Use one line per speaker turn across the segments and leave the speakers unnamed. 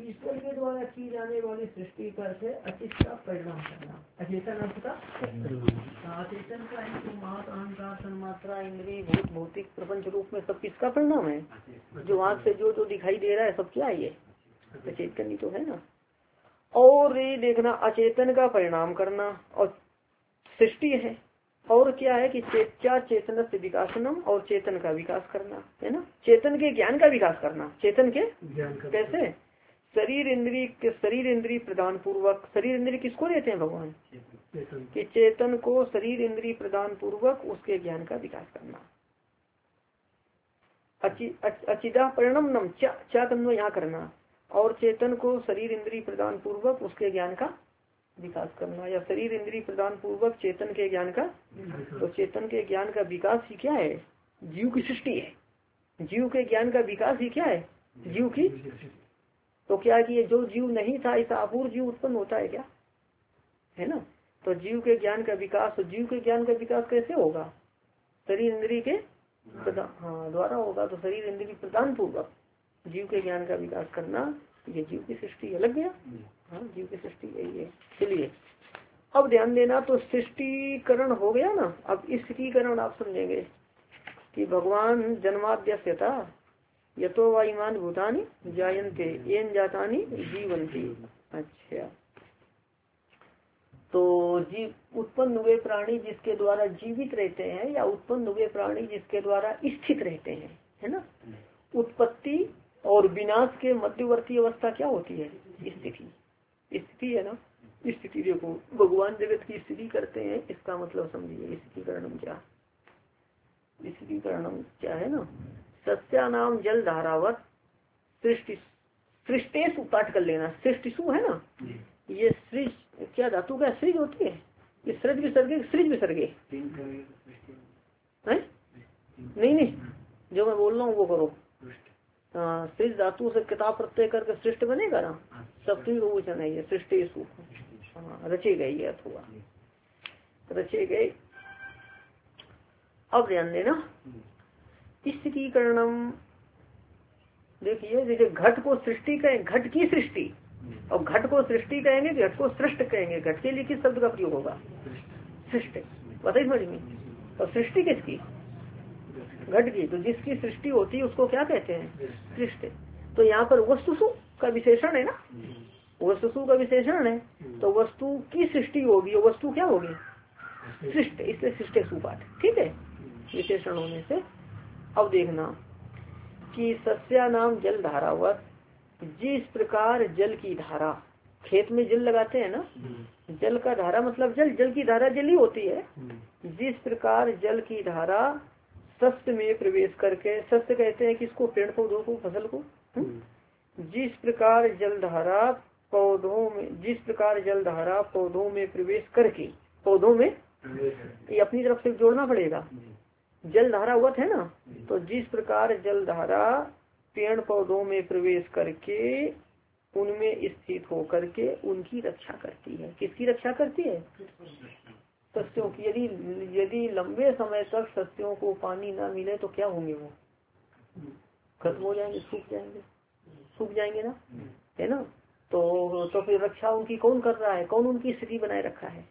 ईश्वर के द्वारा की जाने वाली सृष्टि कर से अचित का परिणाम करना, अचेतन अर्थ का अचेतन का ही तो मात अहंकार तन्मात्रा इंद्रिय भूत भौतिक प्रपंच रूप में सब किसका परिणाम है? जो आँख से जो जो दिखाई दे रहा है सब क्या है? ये अचेतन ही तो है ना। और ये देखना अचेतन का परिणाम करना और सृष्टि है, और क्या है कि क्या चेतन से विकासनम, और चेतन का विकास करना है ना। चेतन के ज्ञान का विकास करना, चेतन के ज्ञान का कैसे? शरीर इंद्रिय प्रदान पूर्वक, शरीर इंद्रिय किसको देते हैं भगवान? कि चेतन को शरीर इंद्रिय प्रदान पूर्वक उसके ज्ञान का विकास करना। अचिदा परिणमनम चा कन्व यहाँ करना, और चेतन को शरीर इंद्रिय प्रदान पूर्वक उसके ज्ञान का विकास करना, या शरीर इंद्रिय प्रदान पूर्वक चेतन के ज्ञान का। तो चेतन के ज्ञान का विकास ही क्या है? जीव की सृष्टि है। जीव के ज्ञान का विकास ही क्या है? जीव की। तो क्या कि ये जो जीव नहीं था ऐसा अपूर्व जीव उत्पन्न होता है क्या? है ना। तो जीव के ज्ञान का विकास, तो जीव के ज्ञान का विकास कैसे होगा? शरीर इंद्रिय के द्वारा होगा। तो शरीर इंद्रिय प्रदान पूर्वक जीव के ज्ञान का विकास करना, ये जीव की सृष्टि है। लग गया? हाँ, जीव की सृष्टि यही है। चलिए अब ध्यान देना, तो सृष्टिकरण हो गया ना। अब स्थितिकरण आप समझेंगे कि भगवान जन्माद्यस्य था यतो वा इमान भूतानि जायन्ते येन जातानि जीवन्ति। अच्छा, तो जीव उत्पन्न हुए प्राणी जिसके द्वारा जीवित रहते हैं, या उत्पन्न हुए प्राणी जिसके द्वारा स्थित रहते हैं, है ना। उत्पत्ति और विनाश के मध्यवर्ती अवस्था क्या होती है? स्थिति। स्थिति है ना। स्थिति देखो, भगवान जगत की स्थिति करते हैं, इसका मतलब समझिए स्थितिकरणम क्या। स्थितिकरणम क्या है ना, सस्यानाम जल धारावत सृष्टि, सृष्टेषु पाठ कर लेना। सृष्टिशु है ना, ये सृज क्या धातु का सृज होती है? ये सृज विसर्गे, सृज विसर्गे नहीं, जो मैं बोल रहा हूँ वो करो। सृज धातु से किताब प्रत्यय करके सृष्ट बनेगा ना, सप्तमी बहुवचन है ये सृष्टेषु। रचे गए ये अथवा रचे गए। अब ध्यान देना, स्थितिकरणम देखिए, जैसे घट को सृष्टि कहें, घट की सृष्टि, और घट को सृष्टि कहेंगे, घट को सृष्ट कहेंगे। घट के लिए किस शब्द का प्रयोग होगा? सृष्टि। बताइए समझ में। और सृष्टि किसकी? घट की। तो जिसकी सृष्टि होती है उसको क्या कहते हैं? सृष्टि। तो यहाँ पर वस्तुसु का विशेषण है ना, वस्तुसु का विशेषण है। तो वस्तु की सृष्टि होगी, वस्तु क्या होगी? सृष्ट, इसलिए सृष्टेषु पाठ। ठीक है, विशेषण होने से। अब देखना कि सस्या नाम जल धारावत, जिस प्रकार जल की धारा, खेत में जल लगाते हैं ना, जल का धारा मतलब जल, जल की धारा जल ही होती है। जिस प्रकार जल की धारा सस्य में प्रवेश करके, सस्य कहते हैं किसको? पेड़ पौधों को, फसल को। जिस प्रकार जलधारा पौधों में, जिस प्रकार जलधारा पौधों में प्रवेश करके, पौधों में ये अपनी तरफ से जोड़ना पड़ेगा। जलधारा वत है ना, तो जिस प्रकार जलधारा पेड़ पौधों में प्रवेश करके उनमें स्थित होकर के उनकी रक्षा करती है। किसकी रक्षा करती है? सस्यों की। यदि लंबे समय तक सस्यों को पानी ना मिले तो क्या होंगे? वो खत्म हो जाएंगे, सूख जाएंगे ना, है ना। तो फिर रक्षा उनकी कौन कर रहा है? कौन उनकी स्थिति बनाए रखा है?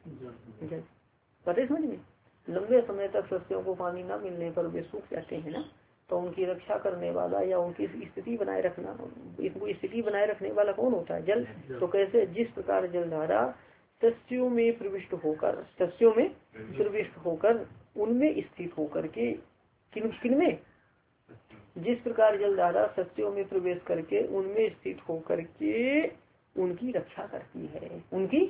पता समझ में। लंबे समय तक सस्यों को पानी न मिलने पर वे सूख जाते हैं ना, तो उनकी रक्षा करने वाला या उनकी स्थिति बनाए रखना, इनको स्थिति बनाए रखने वाला कौन होता है? जल। तो कैसे? जिस प्रकार जलधारा सस्यों में प्रविष्ट होकर, सस्यों में प्रविष्ट होकर उनमें स्थित होकर के, किन में? जिस प्रकार जलधारा सस्यों में प्रवेश करके उनमें स्थित होकर के उनकी रक्षा करती है, उनकी।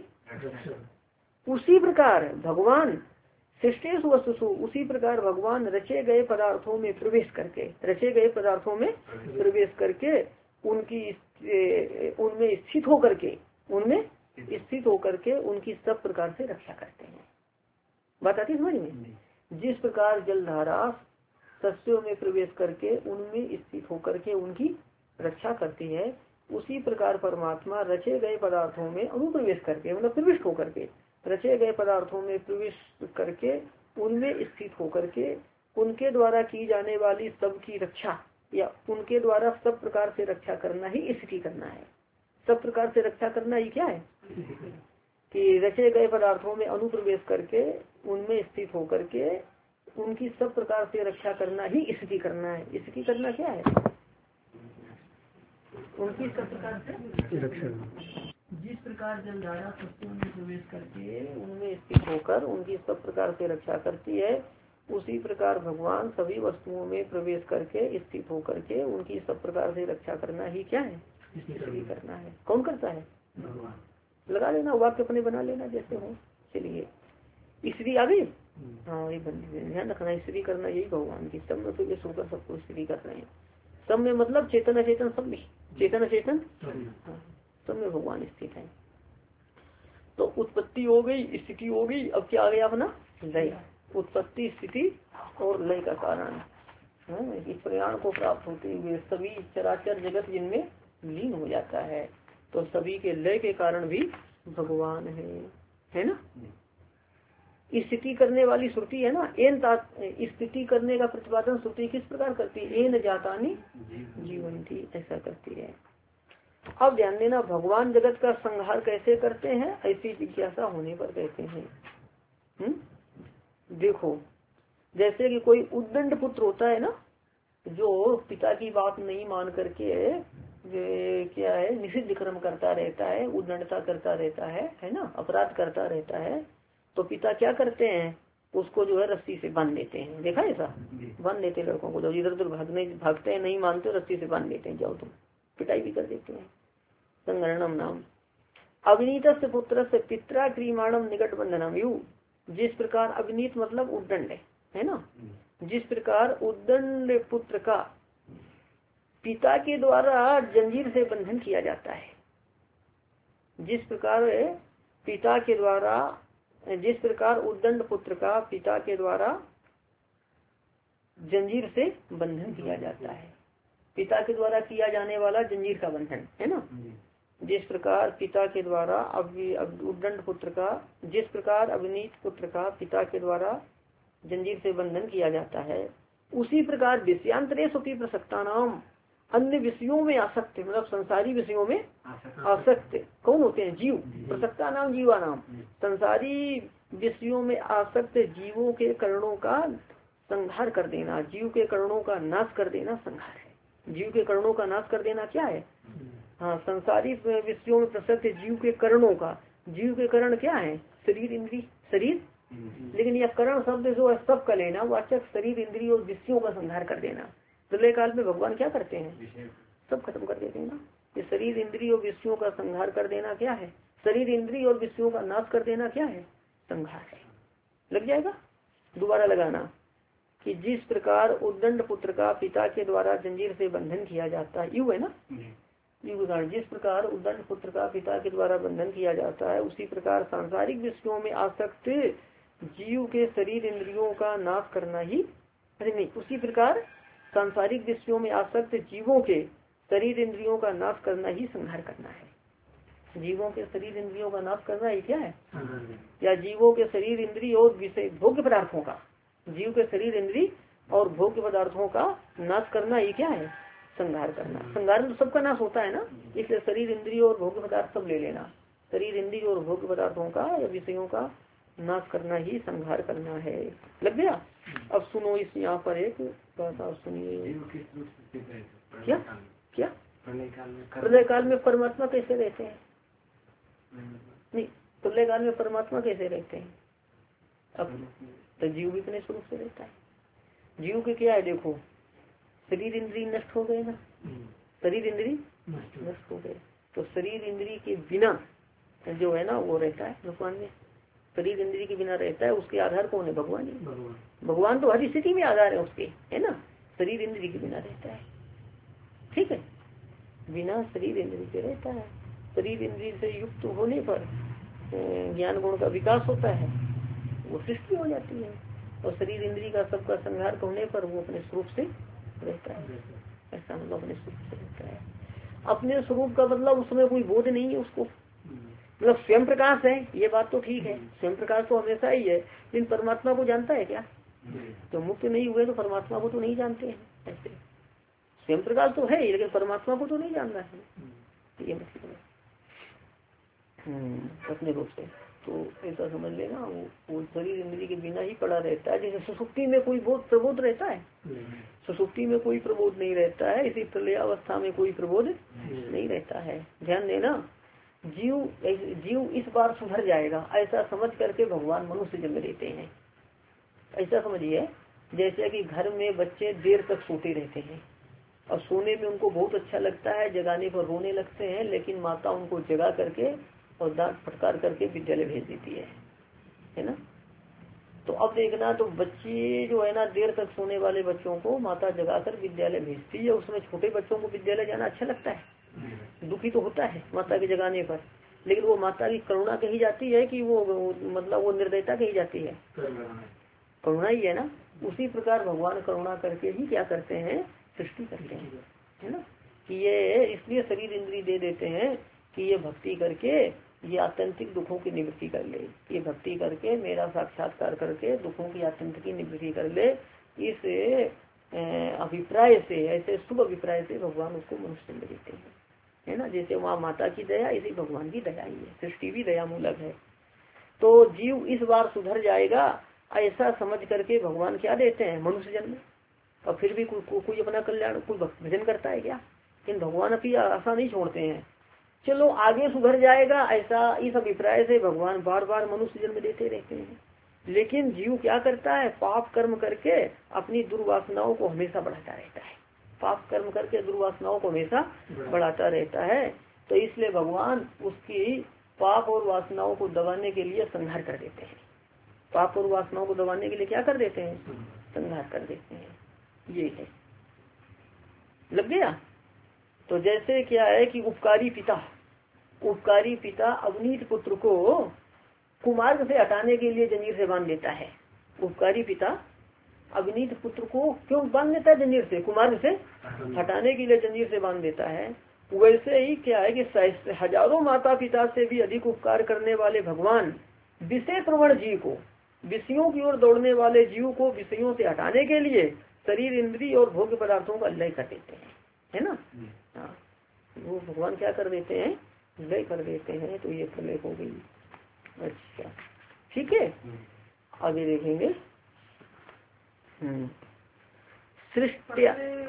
उसी प्रकार भगवान सृष्टेषु वस्तुषु, उसी प्रकार भगवान रचे गए पदार्थों में प्रवेश करके, रचे गए पदार्थों में प्रवेश करके उनकी, उनमें स्थित होकर के, उनमें स्थित होकर के उनकी सब प्रकार से रक्षा करते हैं। बात आती समझ में। जिस प्रकार जलधारा सस्यों में प्रवेश करके उनमें स्थित होकर के उनकी रक्षा करती है, उसी प्रकार परमात्मा रचे गए पदार्थों में अनुप्रवेश करके, मतलब प्रविष्ट होकर के, रचे गए पदार्थों में प्रवेश करके उनमें स्थित होकर के उनके द्वारा की जाने वाली सब की रक्षा, या उनके द्वारा सब प्रकार से रक्षा करना ही स्थिति करना है। सब प्रकार से रक्षा करना ही क्या है कि रचे गए पदार्थों में अनुप्रवेश करके उनमें स्थित होकर के उनकी सब प्रकार से रक्षा करना ही स्थिति करना है। स्थिति करना क्या है? उनकी सब प्रकार से रक्षा। जिस प्रकार जल धारा वस्तुओं में प्रवेश करके उनमें स्थित होकर उनकी सब प्रकार से रक्षा करती है, उसी प्रकार भगवान सभी वस्तुओं में प्रवेश करके स्थित होकर के उनकी सब प्रकार से रक्षा करना ही क्या है? स्थिति करना है। कौन करता है? भगवान। लगा लेना, वाक्य अपने बना लेना जैसे हो। चलिए स्त्री आ गई। हाँ, ये ध्यान रखना, स्त्री करना यही भगवान की। सब में तो ये सोकर सबको स्त्री कर रहे हैं। सब में मतलब चेतन अचेतन सब में, चेतन अचेतन हाँ, सब में भगवान स्थित है। तो उत्पत्ति हो गई, स्थिति हो गई, अब क्या आ गया अपना लय। उत्पत्ति, स्थिति और लय का कारण इस प्रयाण को प्राप्त होते हुए सभी चराचर जगत जिनमें लीन हो जाता है, तो सभी के लय के कारण भी भगवान है ना। स्थिति करने वाली श्रुति है ना, एन स्थिति करने का प्रतिपादन श्रुति किस प्रकार करती है? एन जातानी जीवंती, ऐसा करती है। अब ध्यान देना, भगवान जगत का संहार कैसे करते हैं? ऐसी जिज्ञासा होने पर कहते हैं। देखो जैसे कि कोई उद्दंड पुत्र होता है ना, जो पिता की बात नहीं मान करके क्या है निषिद्ध कर्म करता रहता है, उद्दंडता करता रहता है ना, अपराध करता रहता है, तो पिता क्या करते हैं? उसको जो है रस्सी से बांध देते हैं। देखा ऐसा? बांध देते लड़कों को, जब इधर उधर भागते हैं, नहीं मानते, रस्सी से बांध देते हैं, जाओ तुम। पिटाई भी कर देते हैं। संगरणम नाम अविनीत से पुत्र से पित्रा क्रीमाणम निकट बंधनम यू। जिस प्रकार अविनीत मतलब उद्दंड है ना, जिस प्रकार उद्दंड पुत्र का पिता के द्वारा जंजीर से बंधन किया जाता है, जिस प्रकार पिता के द्वारा, जिस प्रकार उद्दंड पुत्र का पिता के द्वारा जंजीर से बंधन किया जाता है, पिता के द्वारा किया जाने वाला जंजीर का बंधन है ना, जिस प्रकार पिता के द्वारा उद्दंड पुत्र का, जिस प्रकार अविनीत पुत्र का पिता के द्वारा जंजीर से बंधन किया जाता है, उसी प्रकार विषयांतरेषु प्रसक्ता नाम अन्य विषयों में आसक्त, मतलब संसारी विषयों में आसक्त कौन होते हैं? जीव। प्रसक्ता नाम जीवा नाम, संसारी विषयों में आसक्त जीवों के करणों का संहार कर देना, जीव के करणों का नाश कर देना संहार है। जीव के करणों का नाश कर देना क्या है? हाँ, संसारी विषयों में प्रसक्त जीव के करणों का, जीव के करण क्या है? शरीर, इंद्री, शरीर, लेकिन यह करण शब्द जो है सब का लेना, वाचक शरीर, इंद्री और विषयों का संहार कर देना। प्रलय काल में भगवान क्या करते हैं? सब खत्म कर देते हैं ना। ये शरीर, इंद्री और विषयों का संहार कर देना क्या है? शरीर, इंद्री और विषयों का नाश कर देना क्या है? संहार है। लग जाएगा? दोबारा लगाना कि जिस प्रकार उद्दंड पुत्र का पिता के द्वारा जंजीर से बंधन किया जाता है, यू है ना, जिस प्रकार उद्दंड पुत्र का पिता के द्वारा बंधन किया जाता है, उसी प्रकार सांसारिक विषयों में आसक्त जीव के शरीर इंद्रियों का नाश करना ही, अरे नहीं, उसी प्रकार सांसारिक विषयों में आसक्त जीवों के शरीर इंद्रियों का नाश करना ही संहार करना है। जीवों के शरीर इंद्रियों का नाश करना ही क्या है? या जीवों के शरीर इंद्रिय और विषय भोग्य पदार्थों का, जीव के शरीर इंद्रिय और भोग्य पदार्थों का नाश करना ही क्या है? संहार करना। संहार तो सबका नाश होता है ना, इसलिए शरीर इंद्रिय और भोग्य पदार्थ सब ले लेना। शरीर इंद्रिय और भोग्य पदार्थों का या विषयों का नाश करना ही संहार करना है। लग गया? अब सुनो, इस यहाँ पर एक बात आप सुनिए। क्या क्या प्रलय काल में परमात्मा कैसे रहते हैं? नहीं, प्रलय काल में परमात्मा कैसे रहते हैं? अब तो जीव भी अपने स्वरूप से रहता है। जीव के क्या है? देखो, शरीर इंद्रिय नष्ट हो गए ना, शरीर इंद्रिय नष्ट हो गए, तो शरीर इंद्रिय के बिना जो है ना वो रहता है भगवान में। शरीर इंद्रिय के बिना रहता है, उसके आधार कौन है? भगवान ही। भगवान तो हर स्थिति में आधार है उसके, है ना। शरीर इंद्रिय के बिना रहता है, ठीक है, बिना शरीर इंद्रिय के रहता है। शरीर इंद्रिय से युक्त होने पर ज्ञान गुण का विकास होता है, वो सृष्टि हो जाती है, और शरीर इंद्रिय का सबका संहार होने पर वो अपने स्वरूप से रहता है। ऐसा मतलब अपने स्वरूप से रहता है। अपने स्वरूप का मतलब उसमें कोई बोध नहीं है उसको, मतलब स्वयं प्रकाश है, ये बात तो ठीक है, स्वयं प्रकाश तो हमेशा ही है, लेकिन परमात्मा को जानता है क्या? तो मुक्त नहीं हुए तो परमात्मा को तो नहीं जानते हैं। ऐसे स्वयं प्रकाश तो है, लेकिन परमात्मा को तो नहीं जानना है, ये मतलब अपने रूप से। तो ऐसा समझ लेना, वो शरीर इंद्रिय के बिना ही पड़ा रहता है। जैसे सुसुप्ति में कोई प्रबोध रहता है, सुसुप्ति में कोई प्रबोध नहीं रहता है, इसी प्रलयावस्था में कोई प्रबोध नहीं रहता है। ध्यान देना, जीव इस बार सुधर जाएगा ऐसा समझ करके भगवान मनुष्य जन्म देते हैं। ऐसा समझिए, जैसे कि घर में बच्चे देर तक सोते रहते हैं और सोने में उनको बहुत अच्छा लगता है, जगाने पर रोने लगते हैं, लेकिन माता उनको जगा करके और डांट फटकार करके विद्यालय भेज देती है ना। तो अब देखना, तो बच्चे जो है ना, देर तक सोने वाले बच्चों को माता जगाकर विद्यालय भेजती है। उसमें छोटे बच्चों को विद्यालय जाना अच्छा लगता है, दुखी तो होता है माता के जगाने पर, लेकिन वो माता की करुणा कही जाती है कि वो मतलब वो निर्दयता कही जाती है, करुणा ही है ना। उसी प्रकार भगवान करुणा करके ही क्या करते हैं, सृष्टि करते हैं, है ना। कि ये इसलिए शरीर इंद्रिय दे देते हैं कि ये भक्ति करके ये आत्यंतिक दुखों की निवृत्ति कर ले, ये भक्ति करके मेरा साक्षात्कार करके दुखों की आत्यंतिक निवृत्ति कर ले। इस अभिप्राय से, ऐसे शुभ अभिप्राय से भगवान उसको मनुष्य में देते हैं, है ना। जैसे वहाँ माता की दया, इसी भगवान की दया ही है, सृष्टि भी दया मूलक है। तो जीव इस बार सुधर जाएगा ऐसा समझ करके भगवान क्या देते हैं, मनुष्य जन्म। और फिर भी कोई अपना कल्याण, कोई भजन करता है क्या? लेकिन भगवान अभी आशा नहीं छोड़ते हैं, चलो आगे सुधर जाएगा ऐसा, इस अभिप्राय से भगवान बार बार मनुष्य जन्म देते रहते हैं। लेकिन जीव क्या करता है, पाप कर्म करके अपनी दुर्वासनाओं को हमेशा बढ़ाता रहता है, पाप कर्म करके दुर्वासनाओं को हमेशा बढ़ाता रहता है। तो इसलिए भगवान उसकी पाप और वासनाओं को दबाने के लिए संहार कर देते हैं, पाप और वासनाओं को दबाने के लिए क्या कर देते हैं, संहार कर देते हैं। ये है, लग गया। तो जैसे क्या है कि उपकारी पिता अवनीत पुत्र को कुमार्ग से हटाने के लिए जंजीर से बांध देता है। उपकारी पिता अवनीत पुत्र को क्यों बांध देता है जंजीर से, कुमार्ग से हटाने के लिए जंजीर से बांध देता है। वैसे ही क्या है कि हजारों माता पिता से भी अधिक उपकार करने वाले भगवान विषय प्रवण जीव को, विषयों की ओर दौड़ने वाले जीव को विषयों से हटाने के लिए शरीर इंद्रिय और भोग्य पदार्थों का लय कर देते हैं, है ना। हाँ, वो भगवान क्या कर देते हैं, लय कर देते हैं। तो ये प्रलय हो गई। अच्छा ठीक है, आगे देखेंगे। सृष्टि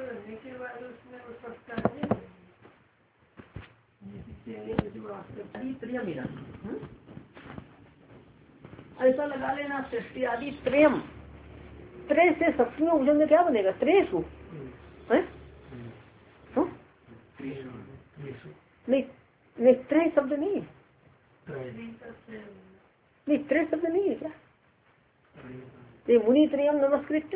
ऐसा लगा लेना, सृष्टि आदि त्रयम, त्रय से सप्तमी उपजन में क्या बनेगा, त्रेसु है? नहीं नहीं, त्रय शब्द नहीं है, नहीं त्रय शब्द नहीं है क्या? ये मुनि त्रयम नमस्कृत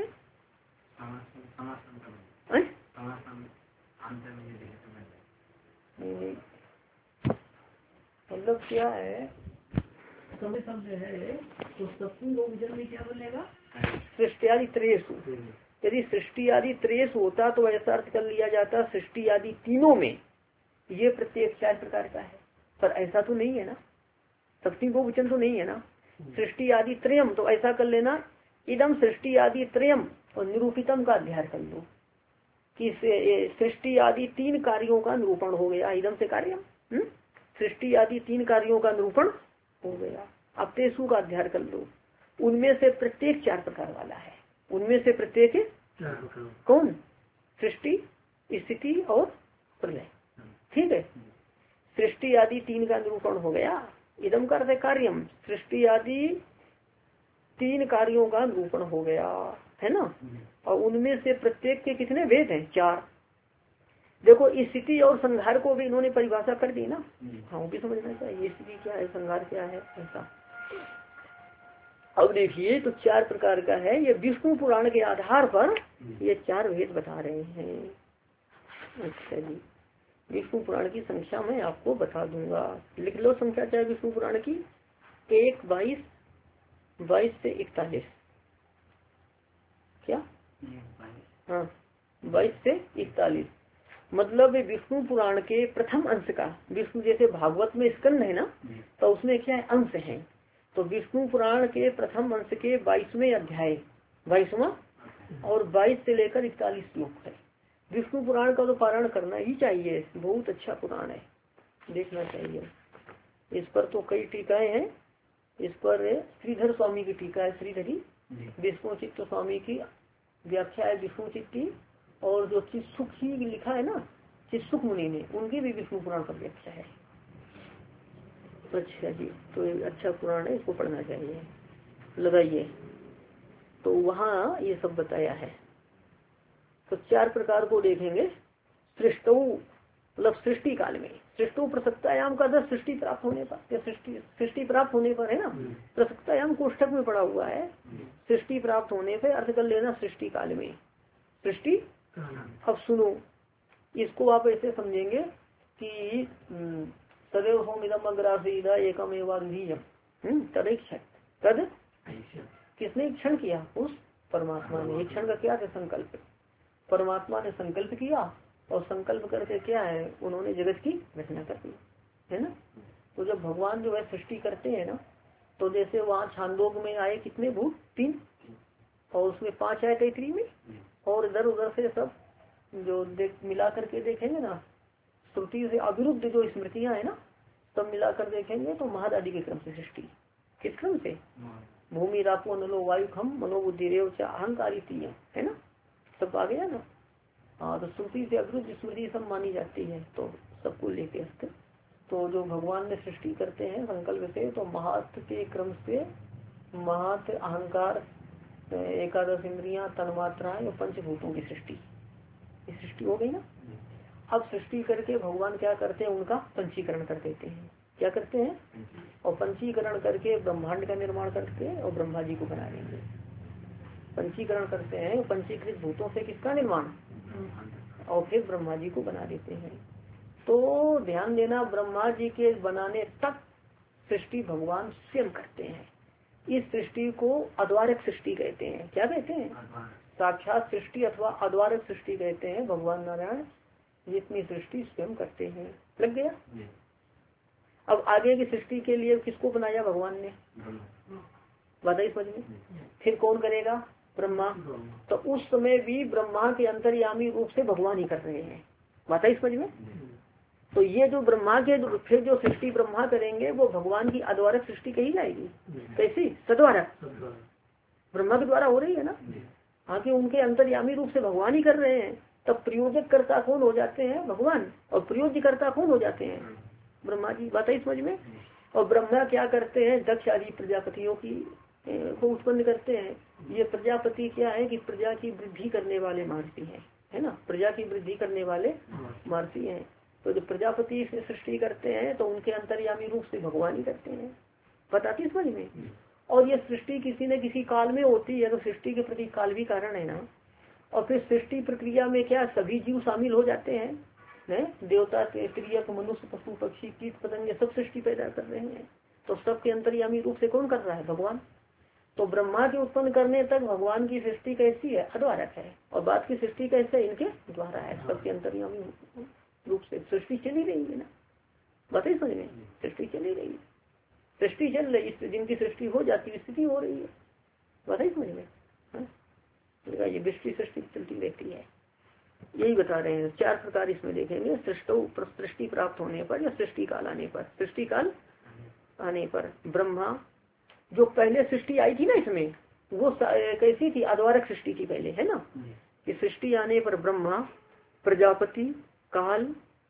मतलब क्या है, समय शब्द है तो सप्तमी उपजन में क्या बनेगा, सृष्टि आदि त्रेसु। यदि सृष्टि आदि त्रेस होता तो ऐसा अर्थ कर लिया जाता सृष्टि आदि तीनों में ये प्रत्येक 4 प्रकार का है, पर ऐसा तो नहीं है ना, सप्तमी बहुवचन तो नहीं है ना। सृष्टि आदि त्रयम, तो ऐसा कर लेना इदम सृष्टि आदि त्रयम, और निरूपितम का अध्ययन कर लो कि सृष्टि आदि 3 कार्यों का निरूपण हो गया, इदम से कार्यम, सृष्टि आदि 3 कार्यों का निरूपण हो गया। अब तेसु का अध्ययन कर लो, उनमें से प्रत्येक 4 प्रकार वाला है, उनमें से प्रत्येक कौन, सृष्टि स्थिति और प्रलय, ठीक है। सृष्टि आदि 3 का निरूपण हो गया, इदम का अर्थ है कार्यम, सृष्टि आदि 3 कार्यों का निरूपण हो गया, है ना। और उनमें से प्रत्येक के कितने भेद हैं, 4। देखो स्थिति और संहार को भी इन्होंने परिभाषा कर दी ना, हाँ वो भी समझना चाहिए, स्थिति क्या है, संहार क्या है, ऐसा। अब देखिए तो 4 प्रकार का है, ये विष्णु पुराण के आधार पर ये 4 भेद बता रहे हैं। अच्छा जी, विष्णु पुराण की संख्या मैं आपको बता दूंगा, लिख लो संख्या चाहे विष्णु पुराण की 1, 22 से 41, क्या, हाँ 22 से 41, मतलब विष्णु पुराण के प्रथम अंश का, विष्णु जैसे भागवत में स्कंद है ना, तो उसमें क्या है, अंश है। तो विष्णु पुराण के प्रथम अंश के 22वें अध्याय, 22वां और 22 से लेकर 41 श्लोक है। विष्णु पुराण का तो पारायण करना ही चाहिए, बहुत अच्छा पुराण है, देखना चाहिए। इस पर तो कई टीकाएं हैं। इस पर श्रीधर स्वामी की टीका है, श्रीधरी विष्णु चित्त स्वामी की व्याख्या है विष्णु चित्ती, और जो चित्सुख ही लिखा है ना चित्सुख मुनि ने, उनकी भी विष्णु पुराण पर व्याख्या है। अच्छा जी, तो ये अच्छा पुराण है, इसको पढ़ना चाहिए, लगाइए। तो वहाँ ये सब बताया है। तो 4 प्रकार को देखेंगे। सृष्टौ मतलब सृष्टि काल में, सृष्टो प्रसक्तायाम का अर्थ सृष्टि प्राप्त होने पर, या सृष्टि प्राप्त होने पर है ना, प्रसक्तायाम कोष्ठक में पड़ा हुआ है। सृष्टि प्राप्त होने पर अर्थ कर लेना सृष्टि काल में, सृष्टि। अब सुनो, इसको आप ऐसे समझेंगे कि सदैव होमिदम अग्रासीद एकम एवं तदैक्षण, तद किसने क्षण किया? उस परमात्मा ने। एक क्षण का क्या था? संकल्प। परमात्मा ने संकल्प किया और संकल्प करके क्या है, उन्होंने जगत की रचना कर दी, है ना। तो जब भगवान जो है सृष्टि करते हैं ना, तो जैसे वहाँ छांदोग में आए कितने भूत? 3, और उसमें 5 आए तैतरी में, और इधर उधर से सब जो मिला करके देखेंगे ना, श्रुति से अविरुद्ध जो स्मृतियां है ना, सब मिलाकर देखेंगे तो महद आदि के क्रम से सृष्टि। किस क्रम से? भूमि रापो नलो वायु खम मनोबुद्धि रेव अहंकारी तीय, है ना, सब आ गया ना। हाँ, तो श्रुति से अविरुद्ध स्मृति सब मानी जाती है, तो सबको लेके अस्त्र। तो जो भगवान ने सृष्टि करते हैं संकल्प से, तो महत के क्रम से महत, अहंकार, 11 इंद्रियां, तन्मात्राएं और पंचभूतों की सृष्टि, सृष्टि हो गई ना। अब सृष्टि करके भगवान क्या करते हैं? उनका पंचीकरण कर देते हैं। क्या करते हैं? और पंचीकरण करके ब्रह्मांड का निर्माण करके और ब्रह्मा जी को बना देंगे। पंचीकरण करते हैं, पंचीकृत भूतों से किसका निर्माण, और फिर ब्रह्मा जी को बना देते हैं। तो ध्यान देना, ब्रह्मा जी के बनाने तक सृष्टि भगवान स्वयं करते हैं। इस सृष्टि को अद्वारक सृष्टि कहते हैं। क्या कहते हैं? साक्षात सृष्टि अथवा अद्वारक सृष्टि कहते हैं। भगवान नारायण जितनी सृष्टि स्वयं करते हैं। लग गया। अब आगे की सृष्टि के लिए किसको बनाया भगवान ने? बताइए समझ में। फिर कौन करेगा? ब्रह्मा। तो उस समय भी ब्रह्मा के अंतर्यामी रूप से भगवान ही कर रहे हैं। बताइए समझ में। तो ये जो ब्रह्मा के फिर जो सृष्टि ब्रह्मा करेंगे वो भगवान की अद्वारक सृष्टि कही जाएगी। कैसी? सद्वारक। ब्रह्मा के द्वारा हो रही है ना, आगे उनके अंतर्यामी रूप से भगवान ही कर रहे हैं। तब प्रयोजक कर्ता कौन हो जाते हैं? भगवान। और प्रयोज्य कर्ता कौन हो जाते हैं? ब्रह्मा जी। बताइए समझ में। और ब्रह्मा क्या करते हैं? दक्ष आदि प्रजापतियों की को उत्पन्न करते हैं। ये प्रजापति क्या है कि प्रजा की वृद्धि करने वाले महर्षि हैं, है ना। प्रजा की वृद्धि करने वाले महर्षि हैं। तो जब प्रजापति से सृष्टि करते हैं तो उनके अंतर्यामी रूप से भगवान ही करते हैं। बताती समझ में। और ये सृष्टि किसी न किसी काल में होती है, तो सृष्टि के प्रति काल भी कारण है ना। और फिर सृष्टि प्रक्रिया में क्या सभी जीव शामिल हो जाते हैं, देवता, त्रियक, मनुष्य, पशु, पक्षी, कीट, पतंग, सब सृष्टि पैदा कर रहे हैं। तो सबके अंतर्यामी रूप से कौन कर रहा है? भगवान। तो ब्रह्मा के उत्पन्न करने तक भगवान की सृष्टि कैसी है? अद्वारक है। और बाद की सृष्टि कैसे? इनके द्वारा है। सबके अंतर्यामी रूप से सृष्टि चली रही है ना। बताइए समझ में। सृष्टि चली रही है, सृष्टि चल रही है। जिनकी सृष्टि हो जाती है स्थिति हो रही है। बताइए समझ में। ये विश्व सृष्टि चलती रहती है। यही बता रहे हैं। 4 प्रकार इसमें देखेंगे। सृष्टि प्राप्त होने पर या सृष्टि काल आने पर। सृष्टि काल आने पर ब्रह्मा, जो पहले सृष्टि आई थी ना इसमें, वो कैसी थी? अद्वारक सृष्टि थी पहले, है ना। कि सृष्टि आने पर ब्रह्मा, प्रजापति, काल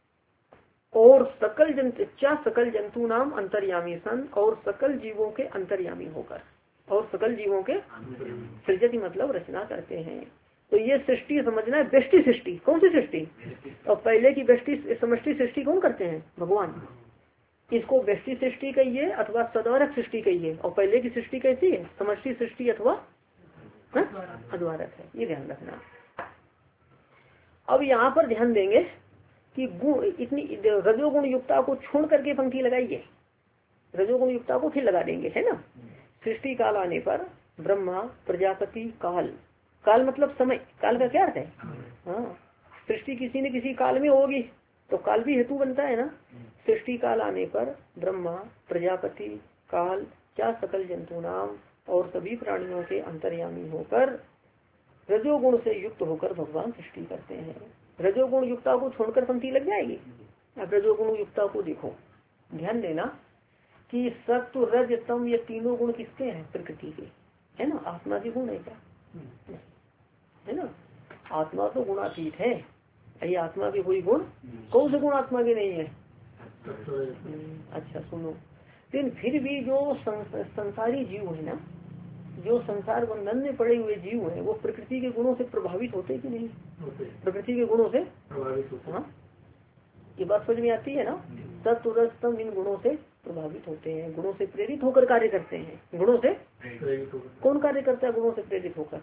और सकल जंतु नाम अंतर्यामी सन, और सकल जीवों के अंतर्यामी होकर, और सकल जीवों के सृजति मतलब रचना करते हैं। तो ये सृष्टि समझना है व्यष्टि सृष्टि। कौन सी सृष्टि? और पहले की व्यष्टि समष्टि सृष्टि कौन करते हैं? भगवान। इसको व्यष्टि सृष्टि कहिए अथवा सद्वारक सृष्टि कहिए। और पहले की सृष्टि कैसी है? समष्टि सृष्टि अथवा अद्वारक है। ये ध्यान रखना। अब यहाँ पर ध्यान देंगे कि गुण इतनी रजोगुण युक्ता को छोड़ करके पंक्ति लगाइए। रजोगुण युक्ता को फिर लगा देंगे, है ना। सृष्टि काल आने पर ब्रह्मा, प्रजापति, काल। काल मतलब समय। काल का क्या अर्थ है? हाँ, सृष्टि किसी न किसी काल में होगी तो काल भी हेतु बनता है ना। सृष्टि काल आने पर ब्रह्मा, प्रजापति, काल, क्या सकल जंतु नाम और सभी प्राणियों के अंतर्यामी होकर रजोगुण से युक्त होकर भगवान सृष्टि करते हैं। रजोगुण युक्ता को छोड़कर पंक्ति लग जाएगी। अब रजोगुण युक्ता को देखो, ध्यान देना कि सत्व रज तम ये तीनों गुण किसके हैं? प्रकृति के, है ना। आत्मा के गुण है क्या? है ना। आत्मा तो गुणातीत है। ये आत्मा के कोई गुण, कौन से गुण आत्मा के नहीं है? अच्छा सुनो, लेकिन फिर भी जो संसारी जीव है ना, जो संसार बंधन में पड़े हुए जीव हैं, वो प्रकृति के गुणों से प्रभावित होते कि नहीं? प्रकृति के गुणों से प्रभावित होते। हाँ, ये बात समझ में आती है ना। सत्व रज तम इन गुणों से प्रभावित होते हैं, गुणों से प्रेरित होकर कार्य करते हैं। गुणों से प्रेरित होकर कौन कार्य करता है? गुणों से प्रेरित होकर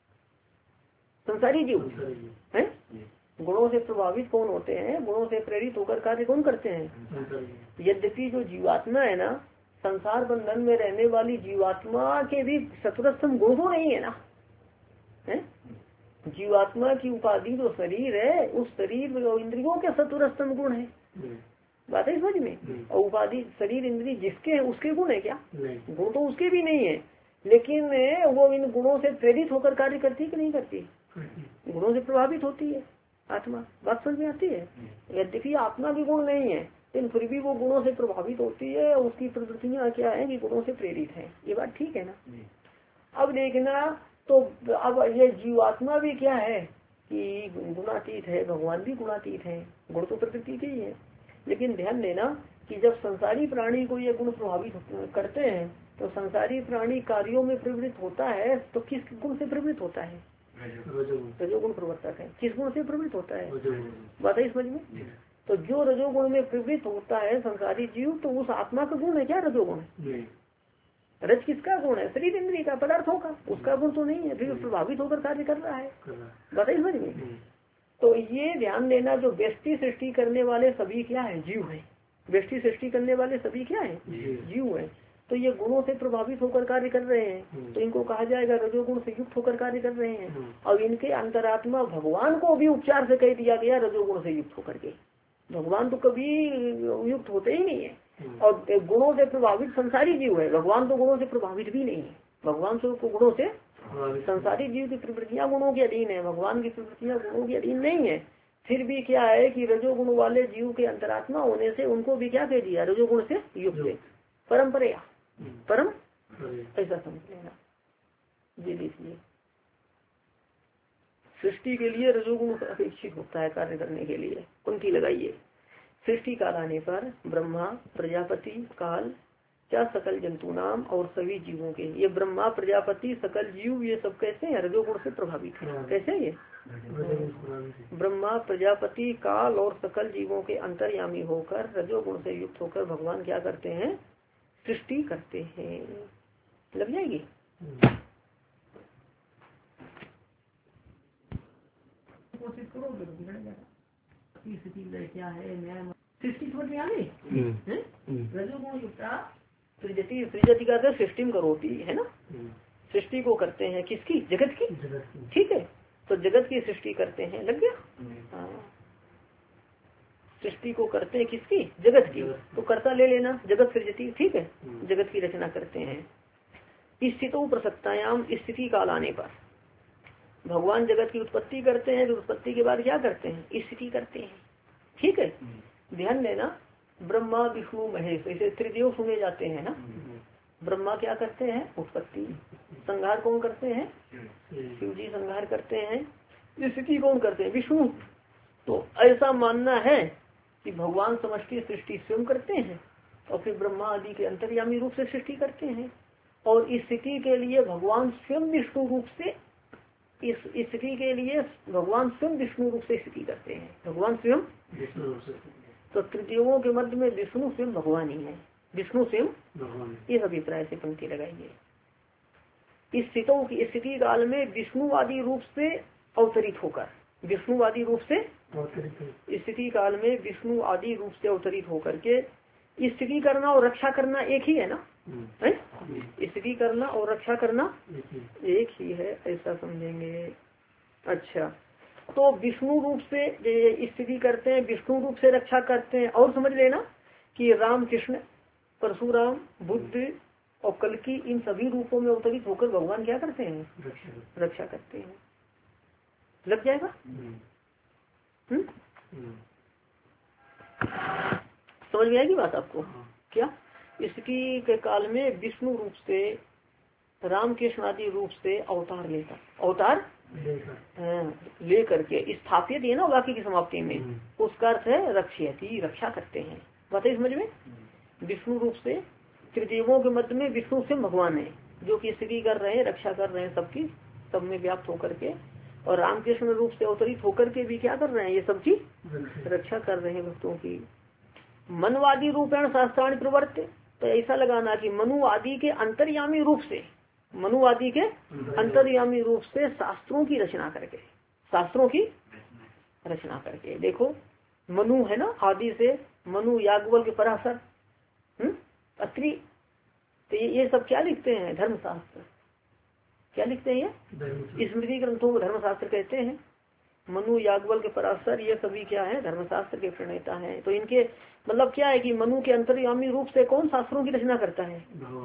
संसारी जीव है। गुणों से प्रभावित कौन होते हैं? गुणों से प्रेरित होकर कार्य कौन करते हैं? यद्यपि जो जीवात्मा है ना, संसार बंधन में रहने वाली जीवात्मा के भी सत्वरस्तम गुण तो नहीं है ना, है? जीवात्मा की उपाधि जो शरीर है, उस शरीर में इंद्रियों के सत्वरस्तम गुण है। बात है समझ में। और उपाधि शरीर इंद्रिय जिसके है उसके गुण है क्या? गुण तो उसके भी नहीं है, लेकिन वो इन गुणों से प्रेरित होकर कार्य करती कि नहीं करती? गुणों से प्रभावित होती है आत्मा। बात समझ में आती है। यद्यपि आत्मा भी गुण नहीं है, लेकिन फिर भी वो गुणों से प्रभावित होती है। उसकी प्रवृत्तियां क्या है कि गुणों से प्रेरित है। ये बात ठीक है ना। अब देखना, तो अब ये जीवात्मा भी क्या है कि गुणातीत है, भगवान भी गुणातीत है। गुण तो प्रकृति के ही है। लेकिन ध्यान देना कि जब संसारी प्राणी को ये गुण प्रभावित करते हैं, तो संसारी प्राणी कार्यों में प्रवृत्त होता है, तो किस गुण से प्रवृत्त होता है? रजोगुण प्रवर्तक है। किस गुण से प्रवृत्त होता है? बात है समझ में। तो जो रजोगुण में प्रवृत्त होता है संसारी जीव, तो उस आत्मा का गुण है क्या रजोगुण? रज किसका गुण है? शरीर इंद्रिय का, पदार्थों का। उसका गुण तो नहीं है, फिर प्रभावित होकर कार्य कर रहा है। बात है समझ में। तो ये ध्यान देना, जो व्यष्टि सृष्टि करने वाले सभी क्या है? जीव है। व्यष्टि सृष्टि करने वाले सभी क्या है? जीव है। तो ये गुणों से प्रभावित होकर कार्य कर रहे हैं, तो इनको कहा जाएगा रजोगुण से युक्त होकर कार्य कर रहे हैं। और इनके अंतरात्मा भगवान को भी उपचार से कह दिया गया रजोगुण से युक्त होकर के। भगवान तो कभी युक्त होते ही नहीं है। और गुणों से प्रभावित संसारी जीव है, भगवान तो गुणों से प्रभावित भी नहीं है। भगवान तो गुणों से, संसारी जीव की प्रवृत्तियां गुणों के अधीन है, भगवान की प्रवृत्तियां गुणों के अधीन नहीं है। फिर भी क्या है कि रजोगुण वाले जीव के अंतरात्मा होने से उनको भी क्या कह दिया? रजोगुण से युक्त। परंपरा परम ऐसा समझ लेना। ये देखिए, सृष्टि के लिए रजोगुण अपेक्षित होता है कार्य करने के लिए। पंक्ति लगाइए। सृष्टि काल आने पर ब्रह्मा, प्रजापति, काल, क्या सकल जंतु नाम और सभी जीवों के, ये ब्रह्मा, प्रजापति, सकल जीव, ये सब कैसे हैं? रजोगुण से प्रभावित है। कैसे? ये ब्रह्मा, प्रजापति, काल और सकल जीवों के अंतर्यामी होकर रजोगुण से युक्त होकर भगवान क्या करते हैं? सृष्टि करते हैं। लग जाएगी। कोशिश करो तो बिगड़ जाएगा। स्थिति क्या है? न्याय सृष्टि समझ में आ गई। रजोगुण युक्ता सृजति, सृजति का सृष्टि करोती है ना। सृष्टि को करते हैं किसकी? जगत की। ठीक है, तो जगत की सृष्टि करते हैं। लग गया। हाँ, सृष्टि को करते हैं किसकी? जगत की। तो कर्ता ले लेना, जगत सृजति। ठीक है, जगत की रचना करते हैं। स्थितों प्रसक्तायाम, स्थिति काल आने पर भगवान जगत की उत्पत्ति करते हैं। तो उत्पत्ति के बाद क्या करते हैं? स्थिति करते हैं। ठीक है, ध्यान देना। ब्रह्मा, विष्णु, महेश, ऐसे त्रिदेव सुने जाते हैं ना। ब्रह्मा क्या करते हैं? उत्पत्ति। संहार कौन करते हैं? शिव जी संहार करते हैं। स्थिति कौन करते हैं? विष्णु। तो ऐसा मानना है कि भगवान समष्टि सृष्टि स्वयं करते हैं और फिर ब्रह्मा आदि के अंतर्यामी रूप से सृष्टि करते हैं। और इस स्थिति के लिए भगवान स्वयं विष्णु रूप से, इस स्थिति के लिए भगवान स्वयं विष्णु रूप से स्थिति करते हैं। भगवान स्वयं विष्णु रूप से। तो त्रिदेवों के मध्य में विष्णु स्वयं भगवान ही है। विष्णु स्वयं भगवान, इस अभिप्राय से पंक्ति लगाइए। इस स्थितों की स्थिति काल में विष्णुवादी रूप से अवतरित होकर, विष्णुवादी रूप से स्थिति काल में विष्णु आदि रूप से अवतरित होकर के स्थिति करना और रक्षा करना एक ही है ना। है स्थिति करना और रक्षा करना एक ही है, ऐसा समझेंगे। अच्छा, तो विष्णु रूप से स्थिति करते हैं, विष्णु रूप से रक्षा करते हैं। और समझ लेना कि राम, कृष्ण, परशुराम, बुद्ध और कल्कि, इन सभी रूपों में अवतरित होकर भगवान क्या करते हैं? रक्षा करते हैं। लग जाएगा। समझ में आएगी बात आपको क्या? इसकी के काल में विष्णु रूप से राम कृष्ण आदि रूप से अवतार ले करके स्थापित है ना वाक्य की समाप्ति में, उसका अर्थ है रक्षयति, रक्षा करते हैं। बताइए समझ में। विष्णु रूप से त्रिदेवों के मध्य में विष्णु से भगवान है जो कि स्थिति कर रहे हैं, रक्षा कर रहे हैं सबकी, सब में व्याप्त होकर के, और रामकृष्ण रूप से अवतरित होकर के भी क्या कर रहे हैं, ये सबकी रक्षा कर रहे हैं भक्तों की। मनवादी रूपेण शास्त्राणि प्रवर्त्य, तो ऐसा लगाना कि मनुवादी के अंतर्यामी रूप से, मनुवादी के अंतर्यामी रूप से शास्त्रों की रचना करके, शास्त्रों की रचना करके। देखो मनु है ना, आदि से मनु, याज्ञवल्क्य, पराशर, अत्रि, तो ये सब क्या लिखते हैं, धर्मशास्त्र। क्या लिखते हैं ये? स्मृति ग्रंथों को धर्मशास्त्र कहते हैं। मनु, याज्ञवल्क्य, पराशर ये सभी क्या है, धर्मशास्त्र के प्रणेता हैं। तो इनके मतलब क्या है कि मनु के अंतर्यामी रूप से कौन शास्त्रों की रचना करता है,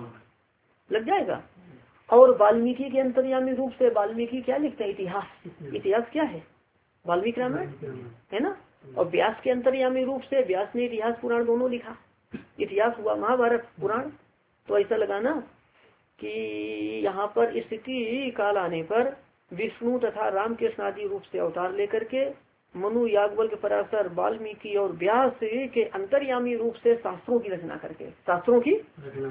लग जाएगा। और वाल्मीकि के अंतर्यामी रूप से वाल्मीकि क्या लिखते हैं, इतिहास। इतिहास क्या है, वाल्मीकि रामायण है ना। और व्यास के अंतर्यामी रूप से व्यास ने इतिहास पुराण दोनों लिखा, इतिहास हुआ महाभारत पुराण। तो ऐसा लगाना कि यहाँ पर स्थिति काल आने पर विष्णु तथा रामकृष्ण आदि रूप से अवतार लेकर के मनु, याज्ञवल्क्य, पराशर, वाल्मीकि और व्यास के अंतर्यामी रूप से शास्त्रों की रचना करके, शास्त्रों की,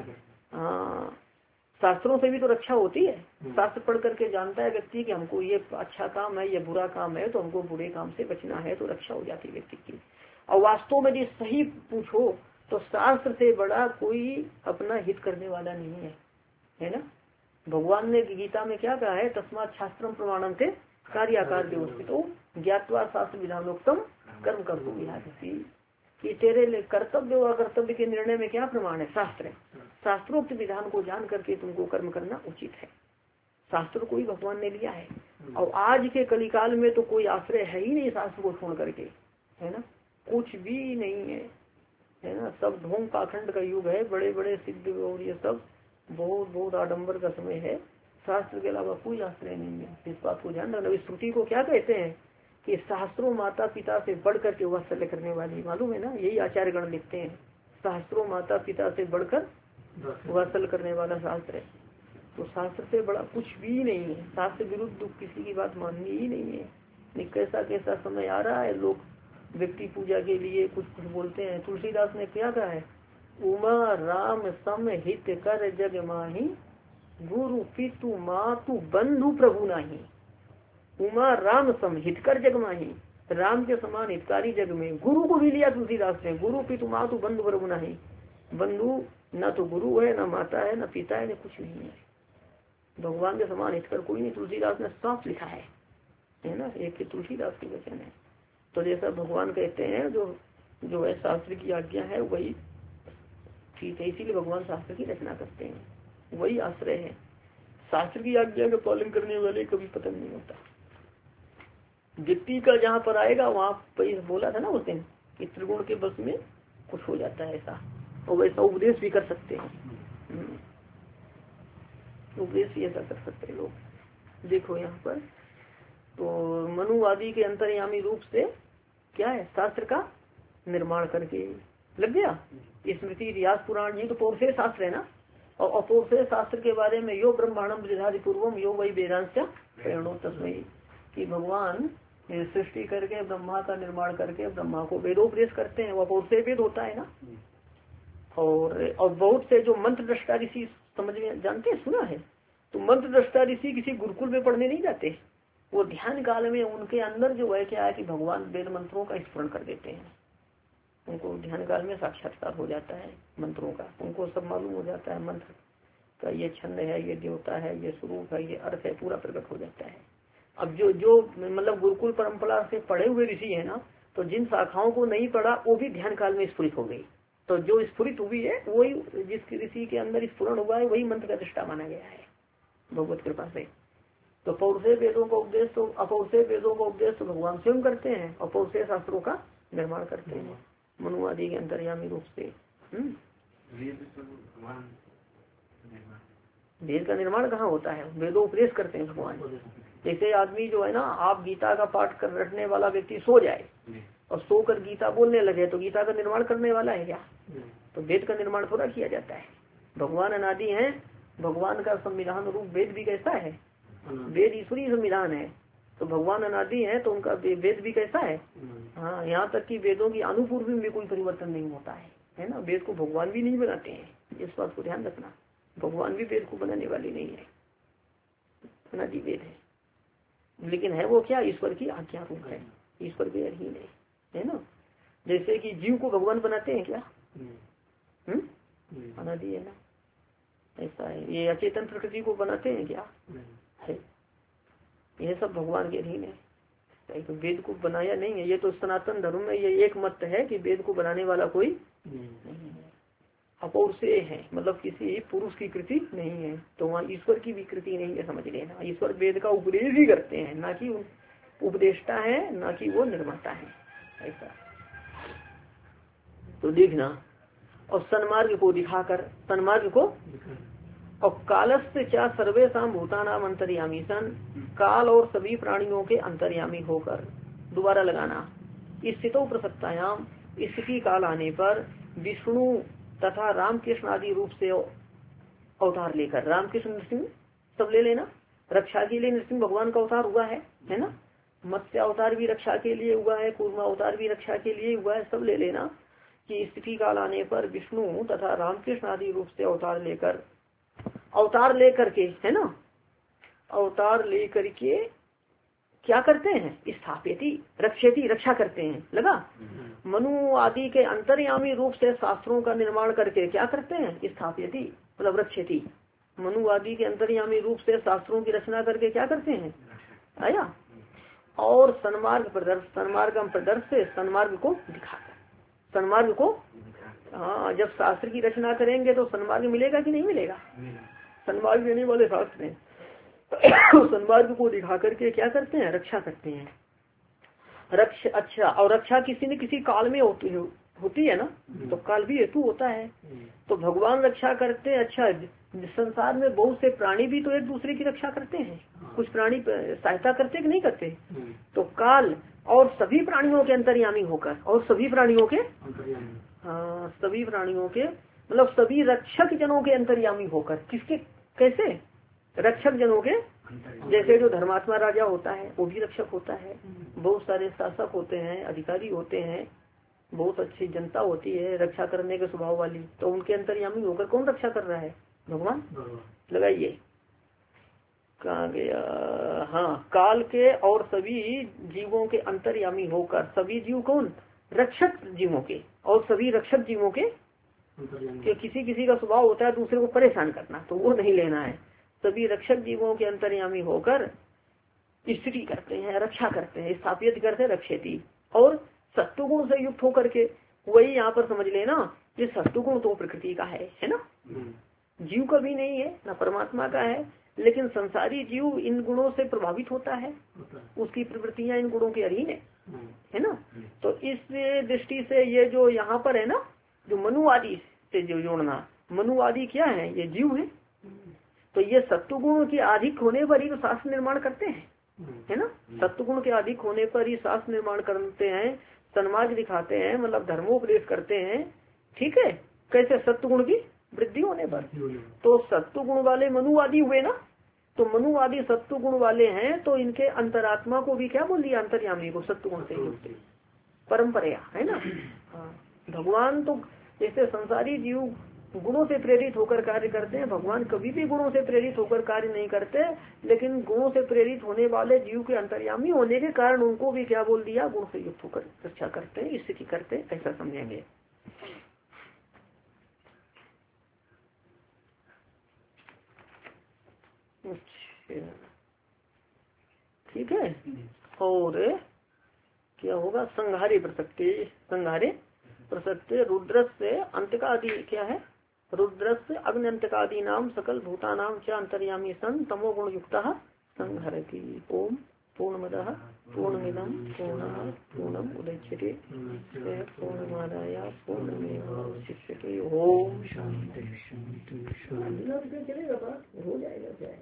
हाँ शास्त्रों से भी तो रक्षा होती है। शास्त्र पढ़ करके जानता है व्यक्ति कि हमको ये अच्छा काम है, ये बुरा काम है, तो हमको बुरे काम से बचना है, तो रक्षा हो जाती है व्यक्ति की। और वास्तव में यदि सही पूछो तो शास्त्र से बड़ा कोई अपना हित करने वाला नहीं है ना। भगवान ने गीता में क्या कहा है, तस्मात् शास्त्रम प्रमाणम थे कार्याकार व्यवस्थितो ज्ञात्वा शास्त्र विधानोक्तम कर्म कर्तुम विहारति, कि तेरे कर्तव्य और अकर्तव्य के निर्णय में क्या प्रमाण है, शास्त्र है। शास्त्रोक्त विधान को जान करके तुमको कर्म करना उचित है। शास्त्र को ही भगवान ने लिया है। और आज के कलिकाल में तो कोई आश्रय है ही नहीं शास्त्र को छोड़ करके, है ना, कुछ भी नहीं है ना। सब ढोंग पाखंड का युग है, बड़े बड़े सिद्ध और ये सब बहुत आडंबर का समय है। शास्त्र के अलावा कोई आश्रय नहीं है, इस बात को ध्यान रखना। श्रुति को क्या कहते हैं कि शास्त्रों माता पिता से बढ़ करके वात्सल्य करने वाली, मालूम है ना, यही आचार्य गण लिखते हैं। शास्त्रों माता पिता से बढ़कर वात्सल्य करने वाला शास्त्र है। तो शास्त्र से बड़ा कुछ भी नहीं है। शास्त्र विरुद्ध किसी की बात माननी ही नहीं है। कैसा कैसा समय आ रहा है, लोग व्यक्ति पूजा के लिए कुछ कुछ बोलते हैं। तुलसीदास ने क्या कहा है, उमा राम सम हित कर जग माही, गुरु पितु मातु बंधु प्रभु नाही। उमा राम सम हित कर जग माही, राम के समान हितकारी जग में। गुरु को भी लिया तुलसीदास ने, गुरु पितु मातु बंधु प्रभु नाही। बंधु न तो गुरु है, न माता है, न पिता है, न कुछ नहीं है। भगवान के समान हितकर कोई नहीं, तुलसीदास ने साफ लिखा है ना। एक तुलसीदास के वचन है। तो जैसा भगवान कहते हैं जो है शास्त्र की आज्ञा है वही ठीक है, इसीलिए भगवान शास्त्र की रचना करते हैं, वही आश्रय है। शास्त्र की आज्ञा का पालन करने वाले कभी पतन नहीं होता। व्यक्ति का जहाँ पर आएगा वहाँ पर बोला था ना उस दिन कि त्रिगुण के बस में कुछ हो जाता है ऐसा, और वैसा उपदेश भी कर सकते हैं। उपदेश भी ऐसा कर सकते हैं लोग। देखो यहाँ पर तो मनुवादी के अंतर्यामी रूप से क्या है, शास्त्र का निर्माण करके लग गया। स्मृति इतिहास पुराण ये तो पौरुषेय शास्त्र है ना। और अपौरुषेय शास्त्र के बारे में यो ब्रह्मांडम विधादि पूर्वम यो वही वेदांश प्रेरणो तस्मै, कि भगवान सृष्टि करके ब्रह्मा का निर्माण करके ब्रह्मा को वेदोपदेश करते हैं। वो अपौरुषेय वेद होता है ना। और बहुत से जो मंत्र दृष्टा ऋषि समझ में जानते हैं, सुना है, तो मंत्र दृष्टा ऋषि किसी गुरुकुल में पढ़ने नहीं जाते। वो ध्यान काल में उनके अंदर जो है क्या है कि भगवान वेद मंत्रों का स्मरण कर देते हैं। उनको ध्यान काल में साक्षात्कार हो जाता है मंत्रों का, उनको सब मालूम हो जाता है मंत्र का, ये छंद है, ये देवता है, ये स्वरूप है, ये अर्थ है, पूरा प्रकट हो जाता है। अब जो मतलब गुरुकुल परंपरा से पढ़े हुए ऋषि है ना, तो जिन शाखाओं को नहीं पढ़ा वो भी ध्यान काल में स्फुरित हो गई। तो जो स्फुरित हुई है वही, जिस ऋषि के अंदर स्फुरण हुआ है वही मंत्र का दृष्टा माना गया है भगवत कृपा से। तो पौरुषेय वेदों का उपदेश तो अपौरुषेय वेदों का उपदेश तो भगवान स्वयं करते हैं, और पौरुषेय शास्त्रों का निर्माण करते हैं मनुवादी के अंतर्यामी रूप से। वेद का निर्माण कहाँ होता है, वेदोपदेश करते हैं भगवान। जैसे आदमी जो है ना, आप गीता का पाठ कर रटने वाला व्यक्ति सो जाए और सोकर गीता बोलने लगे तो गीता का निर्माण करने वाला है क्या? तो वेद का निर्माण थोड़ा किया जाता है। भगवान अनादि हैं, भगवान का संविधान रूप वेद भी कैसा है? वेद ईश्वरीय संविधान है। तो भगवान अनादि है तो उनका वेद भी कैसा है? हाँ, यहाँ तक कि वेदों की अनुपूर्व में कोई परिवर्तन नहीं होता है ना। वेद को भगवान भी नहीं बनाते हैं, इस बात को ध्यान रखना। भगवान भी वेद को बनाने वाली नहीं है, अनादि वेद है। लेकिन है वो क्या? ईश्वर की आज्ञा रूप है, ईश्वर के अधीन है ना। जैसे कि जीव को भगवान बनाते हैं क्या? अनादि है ना, ऐसा है। ये अचेतन प्रकृति को बनाते हैं क्या? है। यह सब भगवान के अधीन है। तो वेद को बनाया नहीं है। ये तो सनातन धर्म में ये एक मत है कि वेद को बनाने वाला कोई नहीं है, अपौर से है, मतलब किसी पुरुष की कृति नहीं है। तो वहाँ ईश्वर की भी कृति नहीं है, समझ लेना। ईश्वर वेद का उपदेश ही करते हैं, ना कि उपदेष्टा है, ना कि वो निर्माता है, ऐसा। तो देखना, और सन्मार्ग को दिखाकर, सन्मार्ग को, और कालस्य क्या सर्वेषां भूतानाम अंतर्यामी सन, काल और सभी प्राणियों के अंतर्यामी होकर, दोबारा लगाना, स्थितो प्रसक्तायाम, स्थिति काल आने पर विष्णु तथा रामकृष्ण आदि रूप से अवतार लेकर, रामकृष्ण नृसिंह सब ले लेना, रक्षा के लिए नृसिंह भगवान का अवतार हुआ है ना। मत्स्य अवतार भी रक्षा के लिए हुआ है, कूर्मा अवतार भी रक्षा के लिए हुआ है, सब ले लेना। कि स्थिति काल आने पर विष्णु तथा रामकृष्ण आदि रूप से अवतार लेकर के, है ना, अवतार लेकर के क्या करते हैं? स्थापिति रक्षेति, रक्षा करते हैं, लगा। मनु आदि के अंतर्यामी रूप से शास्त्रों का निर्माण करके क्या करते हैं? स्थापिति मतलब रक्षेति। मनु आदि के अंतर्यामी रूप से शास्त्रों की रचना करके क्या करते हैं? आया। और सन्मार्ग प्रदर्श से सन्मार्ग को दिखाकर, सन्मार्ग को, हाँ, जब शास्त्र की रचना करेंगे तो सन्मार्ग मिलेगा कि नहीं मिलेगा? सन्मार्ग देने वाले शास्त्र हैं। सन्मार्ग को दिखा करके क्या करते हैं? रक्षा करते हैं। अच्छा, और रक्षा किसी न किसी काल में होती है ना, तो काल भी हेतु होता है। तो भगवान रक्षा करते हैं। अच्छा, संसार में बहुत से प्राणी भी तो एक दूसरे की रक्षा करते हैं, कुछ प्राणी सहायता करते कि नहीं करते? तो काल और सभी प्राणियों के अंतर्यामी होकर, और सभी प्राणियों के, हाँ, सभी प्राणियों के मतलब सभी रक्षक जनों के अंतर्यामी होकर, किसके, कैसे? रक्षक जनों के, जैसे जो धर्मात्मा राजा होता है वो भी रक्षक होता है, बहुत सारे शासक होते हैं, अधिकारी होते हैं, बहुत अच्छी जनता होती है रक्षा करने के स्वभाव वाली, तो उनके अंतर्यामी होकर कौन रक्षा कर रहा है? भगवान। लगाइए, कहाँ गया? हाँ, काल के और सभी जीवों के अंतर्यामी होकर, सभी जीव कौन? रक्षक जीवों के, और सभी रक्षक जीवों के, किसी किसी का स्वभाव होता है दूसरे को परेशान करना, तो वो नहीं लेना है। सभी रक्षक जीवों के अंतर्यामी होकर स्थिति करते हैं, रक्षा करते हैं, स्थापित करते हैं, रक्षेती। और सत्वगुण से युक्त होकर के, वही यहाँ पर समझ लेना, ये सत्वगुण तो प्रकृति का है ना, जीव का भी नहीं है, ना परमात्मा का है। लेकिन संसारी जीव इन गुणों से प्रभावित होता है, उसकी प्रवृत्तियां इन गुणों के अधीन है ना। तो इस दृष्टि से ये जो यहाँ पर है ना, जो मनुवादी से जो जोड़ना, मनुवादी क्या है? ये जीव है। तो ये सत्वगुण के अधिक होने पर ही तो शास्त्र निर्माण करते हैं, है ना। सत्वगुण के अधिक होने पर ही शास्त्र निर्माण करते हैं, सन्मार्ग दिखाते हैं, मतलब धर्मोपदेश करते हैं, ठीक है। कैसे? सत्वगुण की वृद्धि होने पर। तो सत्वगुण वाले मनुवादी हुए ना, तो मनुवादी सत्वगुण वाले हैं, तो इनके अंतरात्मा को भी क्या बोल दिया? अंतर्यामी को, सत्वगुण से युक्त परंपरा, है ना। हाँ, भगवान तो जैसे संसारी जीव गुणों से प्रेरित होकर कार्य करते हैं, भगवान कभी भी गुणों से प्रेरित होकर कार्य नहीं करते, लेकिन गुणों से प्रेरित होने वाले जीव के अंतर्यामी होने के कारण उनको भी क्या बोल दिया? गुण से युक्त होकर रक्षा करते हैं, स्थिति करते हैं, ऐसा समझेंगे। ठीक है। और क्या होगा? संहारे प्रसक्ति, संहारे प्रसक्ति रुद्र से अंतकादि, क्या है? रुद्र से अग्नि अंतकादि नाम सकल भूता नाम च अंतर्यामी सन तमो गुण युक्त संहरति। ओम पूर्णमदः पूर्णमिदं पूर्णात् पूर्णम् उदच्यते पूर्णमादाय पूर्णमेवावशिष्यते। ओम शांति शांति शांति। चलेगा बात, हो जाएगा।